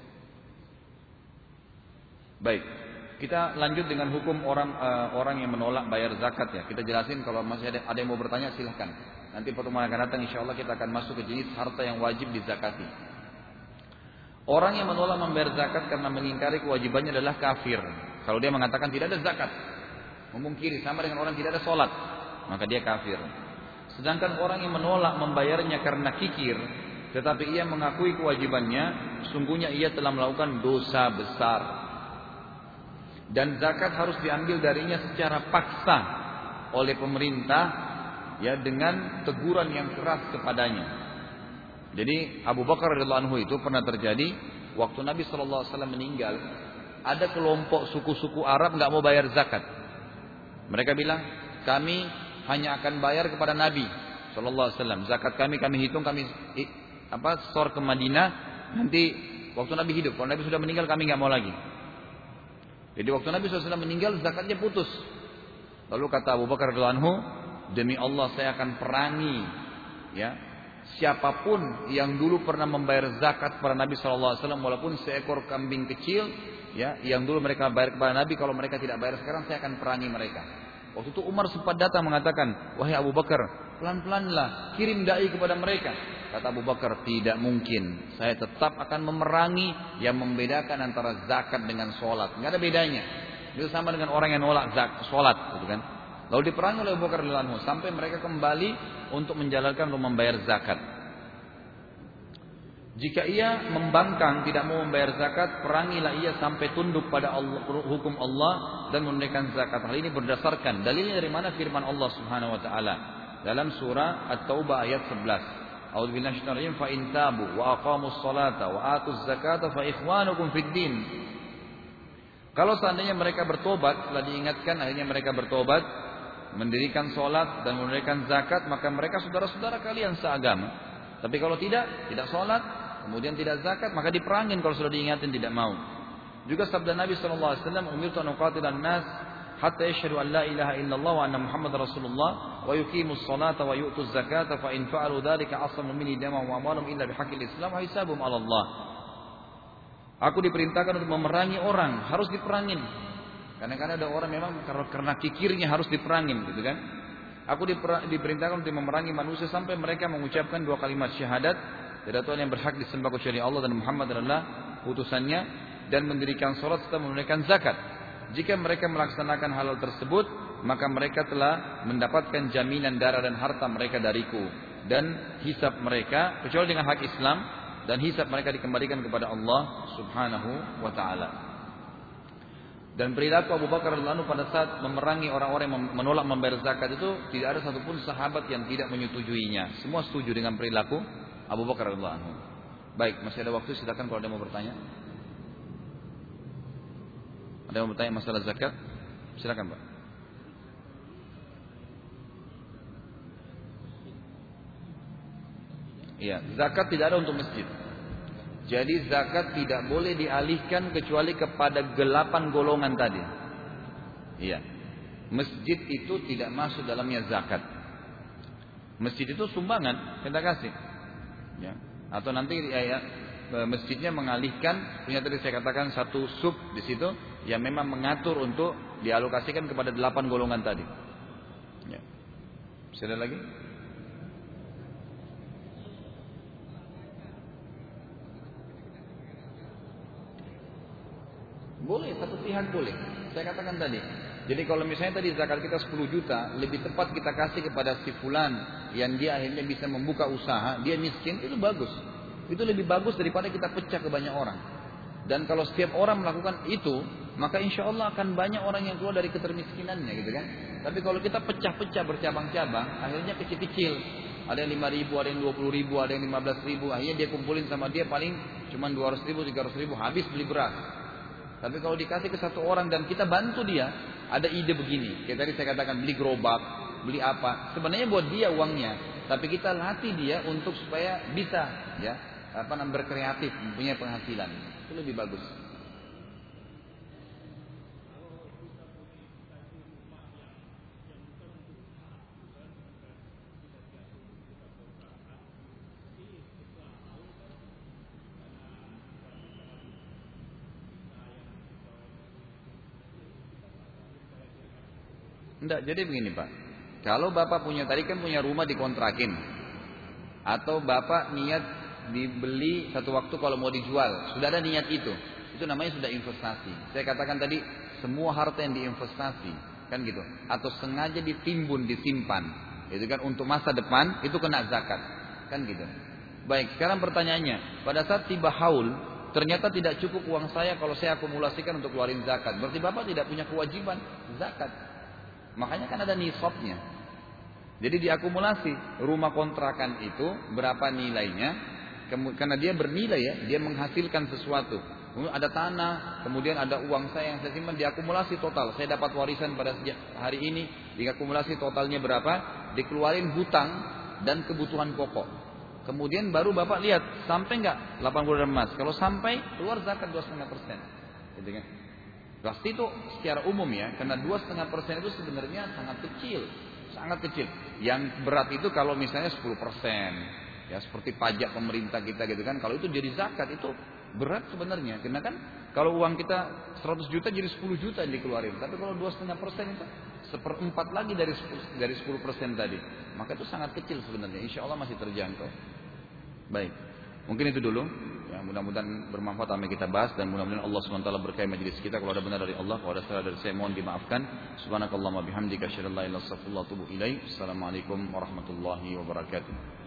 Baik, kita lanjut dengan hukum orang uh, orang yang menolak bayar zakat ya. Kita jelasin, kalau masih ada, ada yang mau bertanya silahkan. Nanti pertemuan akan datang insya Allah kita akan masuk ke jenis harta yang wajib dizakati. Orang yang menolak membayar zakat karena mengingkari kewajibannya adalah kafir. Kalau dia mengatakan tidak ada zakat, memungkiri, sama dengan orang tidak ada sholat, maka dia kafir. Sedangkan orang yang menolak membayarnya karena kikir, tetapi ia mengakui kewajibannya, sungguhnya ia telah melakukan dosa besar. Dan zakat harus diambil darinya secara paksa oleh pemerintah, ya, dengan teguran yang keras kepadanya. Jadi Abu Bakar radhiyallahu anhu itu pernah terjadi waktu Nabi shallallahu alaihi wasallam meninggal, ada kelompok suku-suku Arab nggak mau bayar zakat. Mereka bilang, kami hanya akan bayar kepada Nabi shallallahu alaihi wasallam. Zakat kami kami hitung, kami apa store ke Madinah nanti waktu Nabi hidup. Kalau Nabi sudah meninggal kami nggak mau lagi. Jadi waktu Nabi shallallahu alaihi wasallam meninggal zakatnya putus. Lalu kata Abu Bakar radhiyallahu anhu, demi Allah saya akan perangi, ya, siapapun yang dulu pernah membayar zakat kepada Nabi shallallahu alaihi wasallam walaupun seekor kambing kecil, ya, yang dulu mereka bayar kepada Nabi, kalau mereka tidak bayar sekarang saya akan perangi mereka. Waktu itu Umar sempat datang mengatakan, wahai Abu Bakar, pelan-pelanlah, kirim dai kepada mereka. Kata Abu Bakar, tidak mungkin. Saya tetap akan memerangi yang membedakan antara zakat dengan sholat. Nggak ada bedanya. Itu sama dengan orang yang nolak zakat, sholat, gitu kan. Lalu diperangi oleh Abu Bakar radhiyallahu anhu sampai mereka kembali untuk menjalankan untuk membayar zakat. Jika ia membangkang tidak mau membayar zakat, perangilah ia sampai tunduk pada Allah, hukum Allah dan menunaikan zakat. Hal ini berdasarkan dalilnya dari mana firman Allah Subhanahu wa taala dalam surah At-Taubah ayat sebelas. A'udzubillahi minasyaitonir rajim, fa in tabu wa aqamus salata wa atuz zakata fa ikhwanukum fid din. Kalau seandainya mereka bertobat, setelah diingatkan akhirnya mereka bertobat, mendirikan salat dan menunaikan zakat, maka mereka saudara-saudara kalian seagama. Tapi kalau tidak, tidak salat, kemudian tidak zakat, maka diperangin kalau sudah diingatin tidak mau. Juga sabda Nabi sallallahu alaihi wasallam, umirtu an uqatilan nas hatta yashhadu an la ilaha illallah wa anna muhammadar rasulullah wa yuqimus salata wa yu'tuz zakata fa in fa'alu dzalika asamu minni damahum wa amwaluhum illa bihaqqil islam wa hisabuhum 'ala Allah. Aku diperintahkan untuk memerangi orang, harus diperangin. Kadang-kadang ada orang memang karena kikirnya harus diperangin, gitu kan? Aku diperintahkan untuk memerangi manusia sampai mereka mengucapkan dua kalimat syahadat, tidak ada Tuhan yang berhak disembah kecuali Allah dan Muhammad adalah utusannya, dan mendirikan salat serta menunaikan zakat. Jika mereka melaksanakan hal tersebut, maka mereka telah mendapatkan jaminan darah dan harta mereka dariku, dan hisab mereka kecuali dengan hak Islam, dan hisab mereka dikembalikan kepada Allah Subhanahu wa taala. Dan perilaku Abu Bakar radhiyallahu anhu pada saat memerangi orang-orang yang menolak membayar zakat itu tidak ada satupun sahabat yang tidak menyetujuinya. Semua setuju dengan perilaku Abu Bakar radhiyallahu anhu. Baik, masih ada waktu, silakan kalau ada yang mau bertanya. Ada yang mau bertanya masalah zakat? Silakan, Pak. Iya, zakat tidak ada untuk masjid. Jadi zakat tidak boleh dialihkan kecuali kepada delapan golongan tadi. Iya. Masjid itu tidak masuk dalamnya zakat. Masjid itu sumbangan, kita kasih. Ya. Atau nanti ya, ya, masjidnya mengalihkan, punya tadi saya katakan satu sub di situ yang memang mengatur untuk dialokasikan kepada delapan golongan tadi. Ya. Bisa ada lagi? Boleh, satu pihak boleh. Saya katakan tadi. Jadi kalau misalnya tadi zakat kita sepuluh juta, lebih tepat kita kasih kepada si fulan yang dia akhirnya bisa membuka usaha, dia miskin, itu bagus. Itu lebih bagus daripada kita pecah ke banyak orang. Dan kalau setiap orang melakukan itu, maka insya Allah akan banyak orang yang keluar dari ketermiskinannya, gitu kan. Tapi kalau kita pecah-pecah bercabang-cabang, akhirnya kecil-kecil. Ada yang lima ribu, ada yang dua puluh ribu, ada yang lima belas ribu. Akhirnya dia kumpulin sama dia paling cuma dua ratus ribu, tiga ratus ribu, habis beli beras. Tapi kalau dikasih ke satu orang dan kita bantu dia, ada ide begini. Kayak tadi saya katakan beli gerobak, beli apa. Sebenarnya buat dia uangnya, tapi kita latih dia untuk supaya bisa, ya, apa namanya, berkreatif, mempunyai penghasilan. Itu lebih bagus. Enggak, jadi begini Pak. Kalau Bapak punya, tadi kan punya rumah dikontrakin, atau Bapak niat dibeli satu waktu kalau mau dijual, sudah ada niat itu, itu namanya sudah investasi. Saya katakan tadi, semua harta yang diinvestasi, kan gitu, atau sengaja ditimbun, disimpan, itu kan untuk masa depan, itu kena zakat, kan gitu. Baik, sekarang pertanyaannya, pada saat tiba haul, ternyata tidak cukup uang saya kalau saya akumulasikan untuk keluarin zakat, berarti Bapak tidak punya kewajiban zakat. Makanya kan ada nisabnya. Jadi diakumulasi rumah kontrakan itu berapa nilainya, karena dia bernilai ya, dia menghasilkan sesuatu. Ada tanah, kemudian ada uang saya yang saya simpan, diakumulasi total. Saya dapat warisan pada hari ini, diakumulasi totalnya berapa, dikeluarin hutang dan kebutuhan pokok. Kemudian baru Bapak lihat sampai nggak delapan puluh gram emas. Kalau sampai, keluar zakat dua koma lima persen. Gitu kan? Pasti itu secara umum ya, karena dua koma lima persen itu sebenarnya sangat kecil, sangat kecil. Yang berat itu kalau misalnya sepuluh persen, ya seperti pajak pemerintah kita gitu kan. Kalau itu jadi zakat itu berat sebenarnya, karena kan kalau uang kita seratus juta jadi sepuluh juta yang dikeluarin. Tapi kalau dua koma lima persen itu seperempat lagi dari sepuluh, dari sepuluh persen tadi, maka itu sangat kecil sebenarnya. Insya Allah masih terjangkau. Baik. Mungkin itu dulu. Ya, mudah-mudahan bermanfaat apa yang kita bahas dan mudah-mudahan Allah subhanahu wa taala berkahi majelis kita. Kalau ada benar dari Allah, kalau ada salah dari saya mohon dimaafkan. Subhanakallahumma bihamdika asyhadu an la ilaha illa anta astaghfiruka wa atubu ilaik. Assalamualaikum warahmatullahi wabarakatuh.